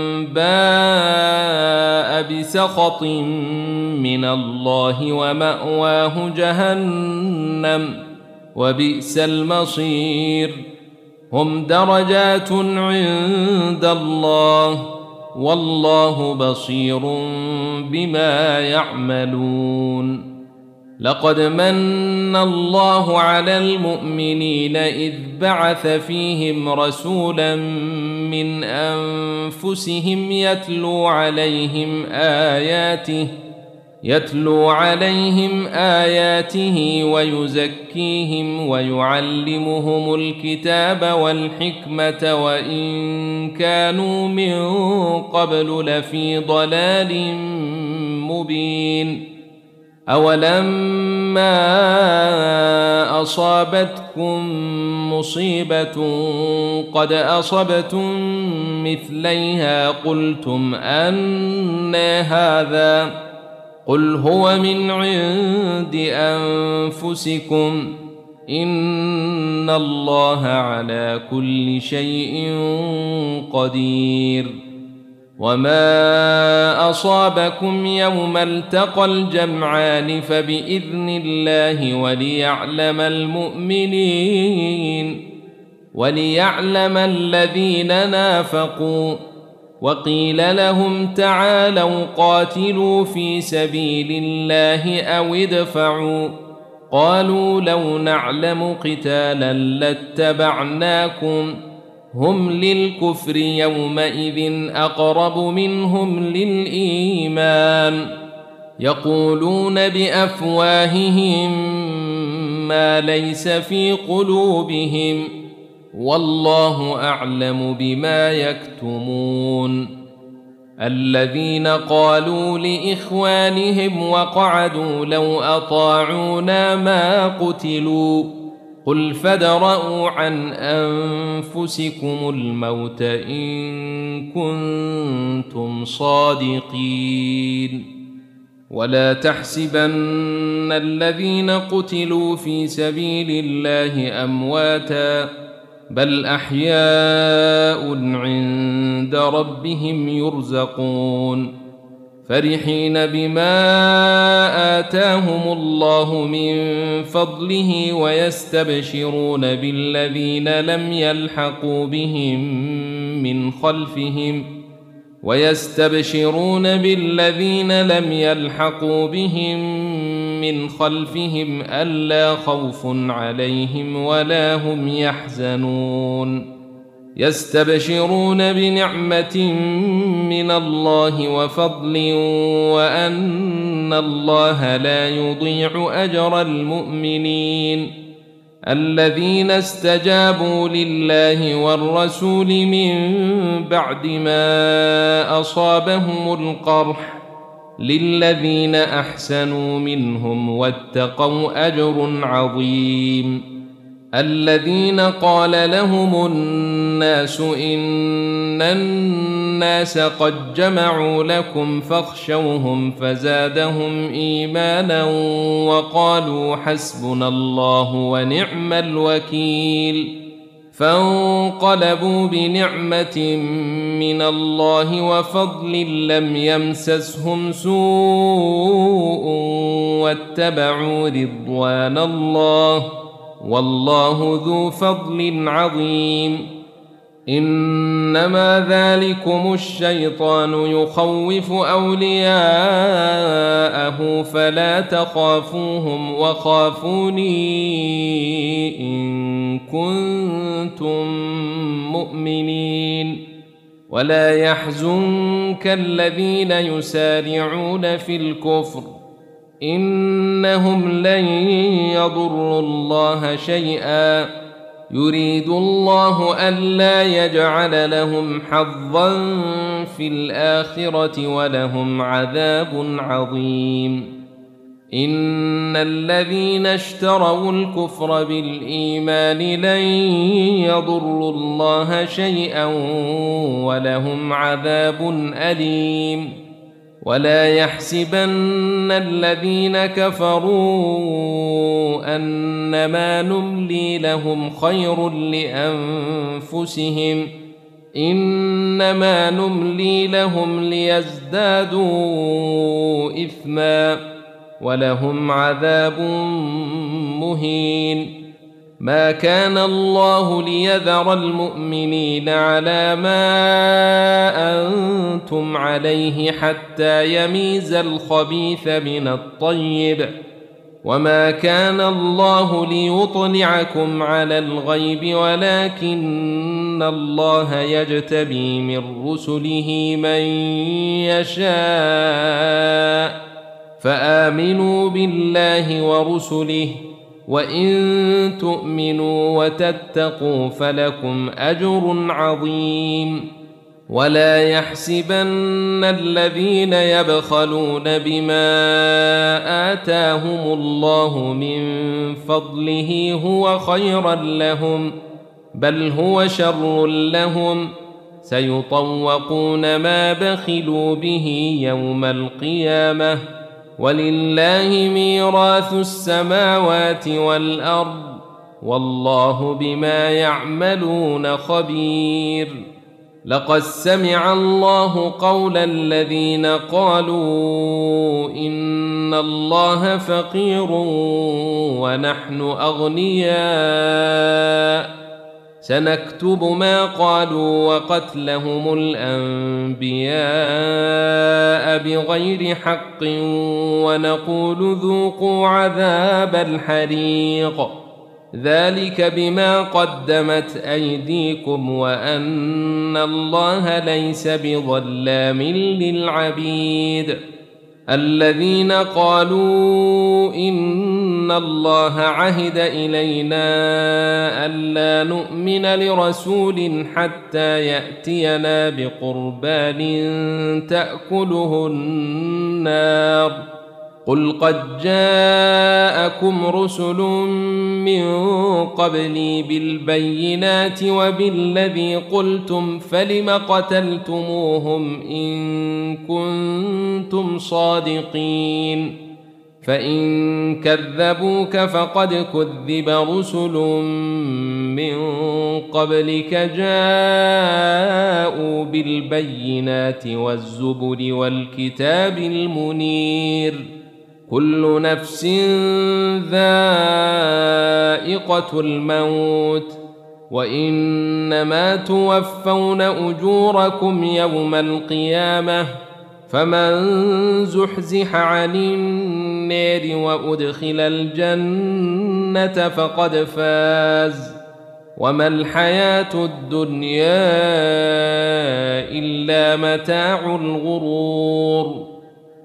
باء بسخط من الله ومأواه جهنم، وبئس المصير. هم درجات عند الله، والله بصير بما يعملون. لقد من الله على المؤمنين إذ بعث فيهم رسولا من أنفسهم يتلو عليهم آياته يتلو عليهم آياته ويزكيهم ويعلمهم الكتاب والحكمة وإن كانوا من قبل لفي ضلال مبين. أولما أصابتكم مصيبة قد أصبتم مثليها قلتم أنى هذا، قل هو من عند أنفسكم، إن الله على كل شيء قدير. وما أصابكم يوم التقى الجمعان فبإذن الله وليعلم المؤمنين وليعلم الذين نافقوا. وقيل لهم تعالوا قاتلوا في سبيل الله أو ادفعوا، قالوا لو نعلم قتالا لاتبعناكم، هم للكفر يومئذ أقرب منهم للإيمان، يقولون بأفواههم ما ليس في قلوبهم، والله أعلم بما يكتمون. الذين قالوا لإخوانهم وقعدوا لو أطاعونا ما قتلوا، قل فادرءوا عن أنفسكم الموت إن كنتم صادقين. ولا تحسبن الذين قتلوا في سبيل الله أمواتا، بل أحياء عند ربهم يرزقون، فرحين بما آتاهم الله من فضله ويستبشرون بالذين لم يلحقوا بهم من خلفهم ويستبشرون بالذين لم يلحقوا بهم من خلفهم ألا خوف عليهم ولا هم يحزنون، يستبشرون بنعمة من الله وفضل وأن الله لا يضيع أجر المؤمنين. الذين استجابوا لله والرسول من بعد ما أصابهم القرح، للذين أحسنوا منهم واتقوا أجر عظيم. الذين قال لهم الناس إن الناس قد جمعوا لكم فاخشوهم فزادهم إيمانا وقالوا حسبنا الله ونعم الوكيل، فانقلبوا بنعمة من الله وفضل لم يمسسهم سوء واتبعوا رضوان الله والله ذو فضل عظيم. إنما ذلكم الشيطان يخوف أولياءه فلا تخافوهم وخافوني إن كنتم مؤمنين. ولا يحزنك الذين يسارعون في الكفر إنهم لن يضروا الله شيئا يريد الله ألا يجعل لهم حظا في الآخرة ولهم عذاب عظيم. إن الذين اشتروا الكفر بالإيمان لن يضروا الله شيئا ولهم عذاب أليم. ولا يحسبن الذين كفروا أنما نملي لهم خير لأنفسهم إنما نملي لهم ليزدادوا إثما ولهم عذاب مهين. ما كان الله ليذر المؤمنين على ما أنتم عليه حتى يميز الخبيث من الطيب وما كان الله ليطلعكم على الغيب ولكن الله يجتبي من رسله من يشاء فآمنوا بالله ورسله وإن تؤمنوا وتتقوا فلكم أجر عظيم. ولا يحسبن الذين يبخلون بما آتاهم الله من فضله هو خيرا لهم بل هو شر لهم سيطوقون ما بخلوا به يوم القيامة ولله ميراث السماوات والأرض والله بما يعملون خبير. لقد سمع الله قول الذين قالوا إن الله فقير ونحن أغنياء سنكتب ما قالوا وقتلهم الأنبياء بغير حق ونقول ذوقوا عذاب الحريق ذلك بما قدمت أيديكم وأن الله ليس بظلام للعبيد. الذين قالوا إن الله عهد إلينا ألا نؤمن لرسول حتى يأتينا بقربان تأكله النار قل قد جاءكم رسل من قبلي بالبينات وبالذي قلتم فلم قتلتموهم إن كنتم صادقين فإن كذبوك فقد كذب رسل من قبلك جاءوا بالبينات والزبر والكتاب المنير كل نفس ذائقة الموت وإنما توفون أجوركم يوم القيامة فمن زحزح عن النار وأدخل الجنة فقد فاز وما الحياة الدنيا إلا متاع الغرور.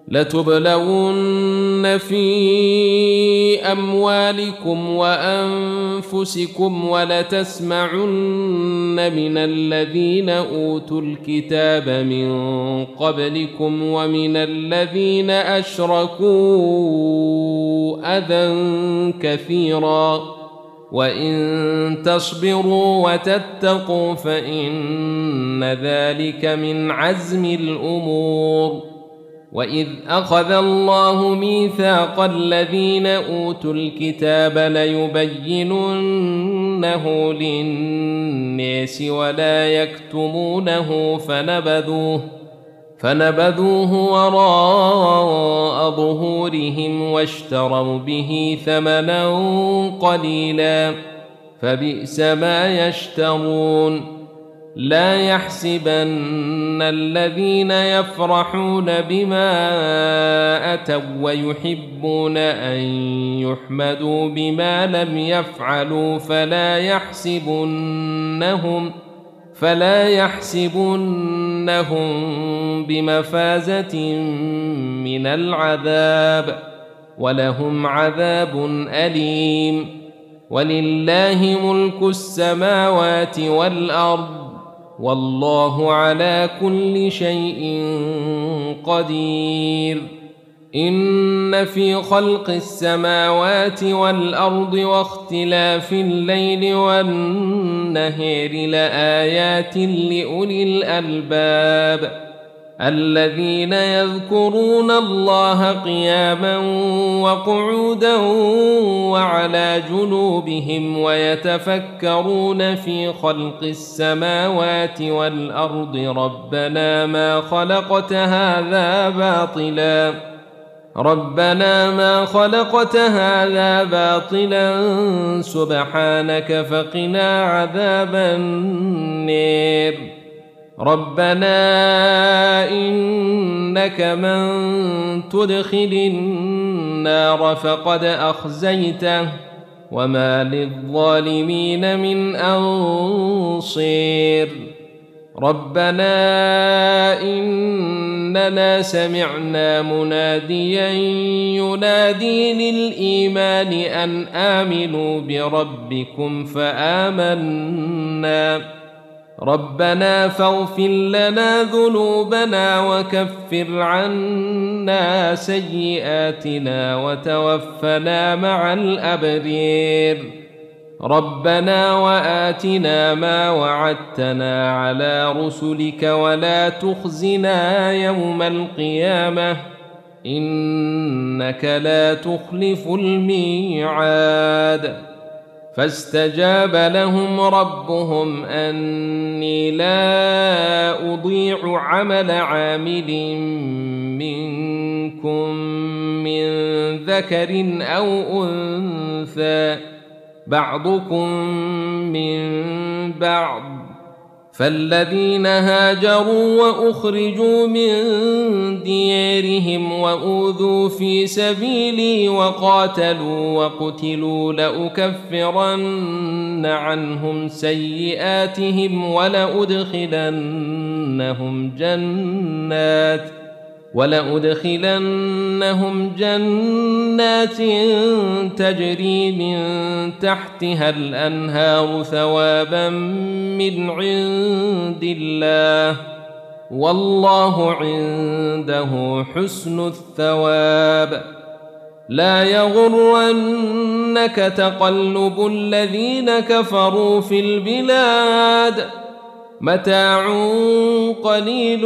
لتبلون في أموالكم وأنفسكم ولتسمعن من الذين أوتوا الكتاب من قبلكم ومن الذين أشركوا أذى كثيرا وإن تصبروا وتتقوا فإن ذلك من عزم الأمور. وإذ أخذ الله ميثاق الذين أوتوا الكتاب ليبينن يبينونه للناس ولا يكتمونه فنبذوه فنبذوه وراء ظهورهم واشتروا به ثمنا قليلا فبئس ما يشترون. لا يحسبن الذين يفرحون بما أتوا ويحبون أن يحمدوا بما لم يفعلوا فلا يحسبنهم فلا يحسبنهم بمفازة من العذاب ولهم عذاب أليم. ولله ملك السماوات والأرض والله على كل شيء قدير. إن في خلق السماوات والأرض واختلاف الليل والنهار لآيات لأولي الألباب الذين يذكرون الله قياما وقعودا وعلى جنوبهم ويتفكرون في خلق السماوات والأرض ربنا ما خلقت هذا باطلا ربنا ما خلقت هذا باطلا سبحانك فقنا عذاب النار. ربنا إنك من تدخل النار فقد أخزيته وما للظالمين من أنصير. ربنا إننا سمعنا مناديا ينادي للإيمان أن آمنوا بربكم فآمنا ربنا فاغفر لنا ذنوبنا وكفر عنا سيئاتنا وتوفنا مع الأبرار. ربنا وآتنا ما وعدتنا على رسلك ولا تخزنا يوم القيامة إنك لا تخلف الميعاد. فاستجاب لهم ربهم أني لا أضيع عمل عامل منكم من ذكر أو أنثى بعضكم من بعض فالذين هاجروا وأخرجوا من ديارهم وأوذوا في سبيلي وقاتلوا وقتلوا لأكفرن عنهم سيئاتهم ولأدخلنهم جنات ولأدخلنهم جنات تجري من تحتها الأنهار ثوابا من عند الله والله عنده حسن الثواب. لا يغرنك تقلب الذين كفروا في البلاد متاع قليل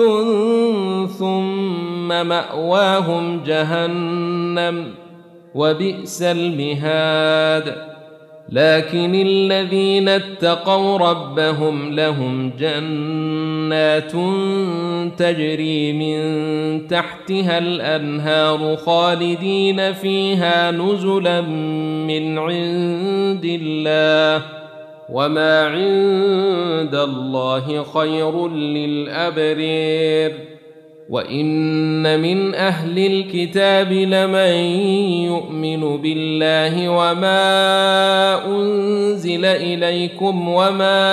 ثم مأواهم جهنم وبئس المهاد. لكن الذين اتقوا ربهم لهم جنات تجري من تحتها الأنهار خالدين فيها نزلا من عند الله وما عند الله خير للأبرار. وإن من أهل الكتاب لمن يؤمن بالله وما أنزل إليكم وما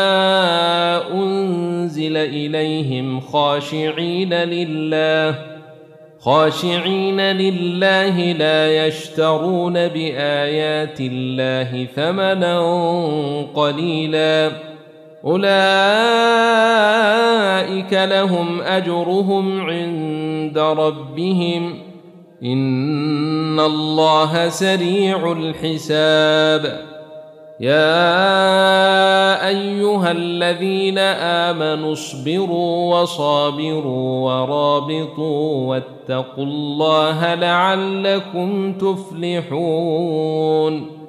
أنزل إليهم خاشعين لله خاشعين لله لا يشترون بآيات الله ثمنا قليلا أولئك لهم أجرهم عند ربهم إن الله سريع الحساب. يا أيها الذين آمنوا اصبروا وصابروا ورابطوا واتقوا الله لعلكم تفلحون.